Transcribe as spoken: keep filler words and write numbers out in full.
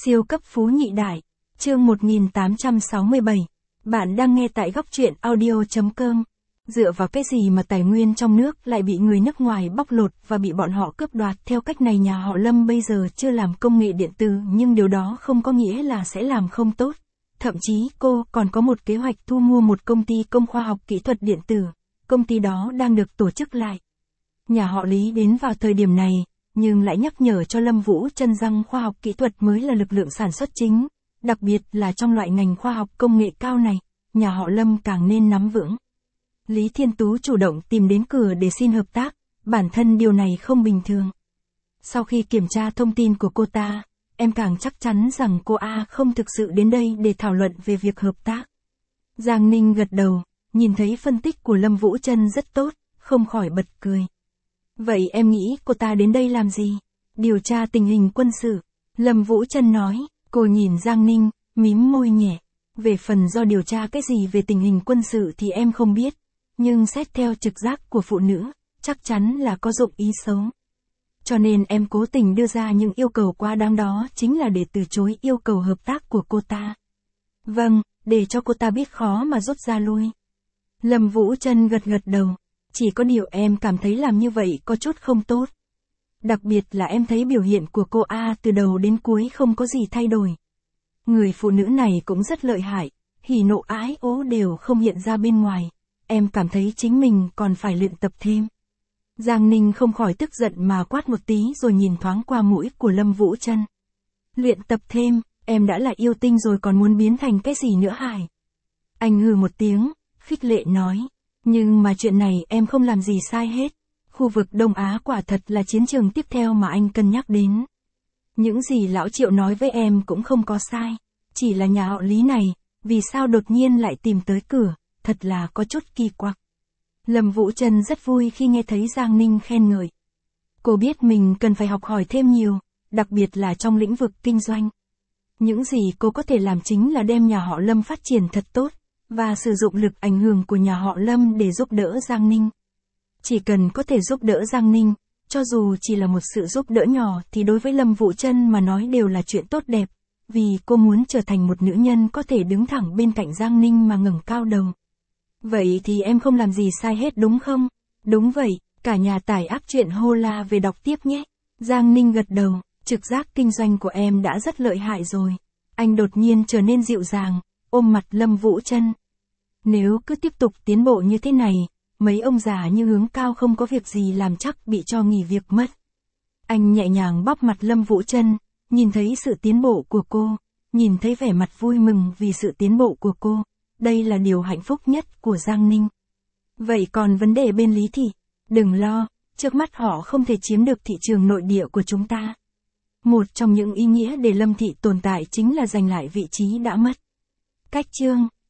Siêu cấp phú nhị đại. Chương một nghìn tám trăm sáu mươi bảy. Bạn đang nghe tại góc truyện audio chấm com. Dựa vào cái gì mà tài nguyên trong nước lại bị người nước ngoài bóc lột và bị bọn họ cướp đoạt theo cách này? Nhà họ Lâm bây giờ chưa làm công nghệ điện tử, nhưng điều đó không có nghĩa là sẽ làm không tốt. Thậm chí cô còn có một kế hoạch thu mua một công ty công khoa học kỹ thuật điện tử. Công ty đó đang được tổ chức lại. Nhà họ Lý đến vào thời điểm này, nhưng lại nhắc nhở cho Lâm Vũ Trân rằng khoa học kỹ thuật mới là lực lượng sản xuất chính. Đặc biệt là trong loại ngành khoa học công nghệ cao này, nhà họ Lâm càng nên nắm vững. Lý Thiên Tú chủ động tìm đến cửa để xin hợp tác, bản thân điều này không bình thường. Sau khi kiểm tra thông tin của cô ta, em càng chắc chắn rằng cô A không thực sự đến đây để thảo luận về việc hợp tác. Giang Ninh gật đầu, nhìn thấy phân tích của Lâm Vũ Trân rất tốt, không khỏi bật cười. Vậy em nghĩ cô ta đến đây làm gì? Điều tra tình hình quân sự. Lâm Vũ Trân nói. Cô nhìn Giang Ninh, mím môi nhẹ. Về phần do điều tra cái gì về tình hình quân sự thì em không biết. Nhưng xét theo trực giác của phụ nữ, chắc chắn là có dụng ý xấu. Cho nên em cố tình đưa ra những yêu cầu quá đáng, đó chính là để từ chối yêu cầu hợp tác của cô ta. Vâng, để cho cô ta biết khó mà rút ra lui. Lâm Vũ Trân gật gật đầu. Chỉ có điều em cảm thấy làm như vậy có chút không tốt. Đặc biệt là em thấy biểu hiện của cô A từ đầu đến cuối không có gì thay đổi. Người phụ nữ này cũng rất lợi hại, hỉ nộ ái ố đều không hiện ra bên ngoài. Em cảm thấy chính mình còn phải luyện tập thêm. Giang Ninh không khỏi tức giận mà quát một tí rồi nhìn thoáng qua mũi của Lâm Vũ Trân. Luyện tập thêm, em đã là yêu tinh rồi còn muốn biến thành cái gì nữa hả? Anh hừ một tiếng, khích lệ nói. Nhưng mà chuyện này em không làm gì sai hết. Khu vực Đông Á quả thật là chiến trường tiếp theo mà anh cân nhắc đến. Những gì lão Triệu nói với em cũng không có sai. Chỉ là nhà họ Lý này, vì sao đột nhiên lại tìm tới cửa, thật là có chút kỳ quặc. Lâm Vũ Trân rất vui khi nghe thấy Giang Ninh khen ngợi. Cô biết mình cần phải học hỏi thêm nhiều, đặc biệt là trong lĩnh vực kinh doanh. Những gì cô có thể làm chính là đem nhà họ Lâm phát triển thật tốt, và sử dụng lực ảnh hưởng của nhà họ Lâm để giúp đỡ Giang Ninh. Chỉ cần có thể giúp đỡ Giang Ninh, cho dù chỉ là một sự giúp đỡ nhỏ thì đối với Lâm Vũ Trân mà nói đều là chuyện tốt đẹp, vì cô muốn trở thành một nữ nhân có thể đứng thẳng bên cạnh Giang Ninh mà ngẩng cao đầu. Vậy thì em không làm gì sai hết đúng không? Đúng vậy, cả nhà tải app truyện hô la về đọc tiếp nhé. Giang Ninh gật đầu, trực giác kinh doanh của em đã rất lợi hại rồi. Anh đột nhiên trở nên dịu dàng, ôm mặt Lâm Vũ Trân. Nếu cứ tiếp tục tiến bộ như thế này, mấy ông già như Hướng Cao không có việc gì làm chắc bị cho nghỉ việc mất. Anh nhẹ nhàng bóp mặt Lâm Vũ Trân, nhìn thấy sự tiến bộ của cô, nhìn thấy vẻ mặt vui mừng vì sự tiến bộ của cô. Đây là điều hạnh phúc nhất của Giang Ninh. Vậy còn vấn đề bên Lý Thị, đừng lo, trước mắt họ không thể chiếm được thị trường nội địa của chúng ta. Một trong những ý nghĩa để Lâm Thị tồn tại chính là giành lại vị trí đã mất. Cách chương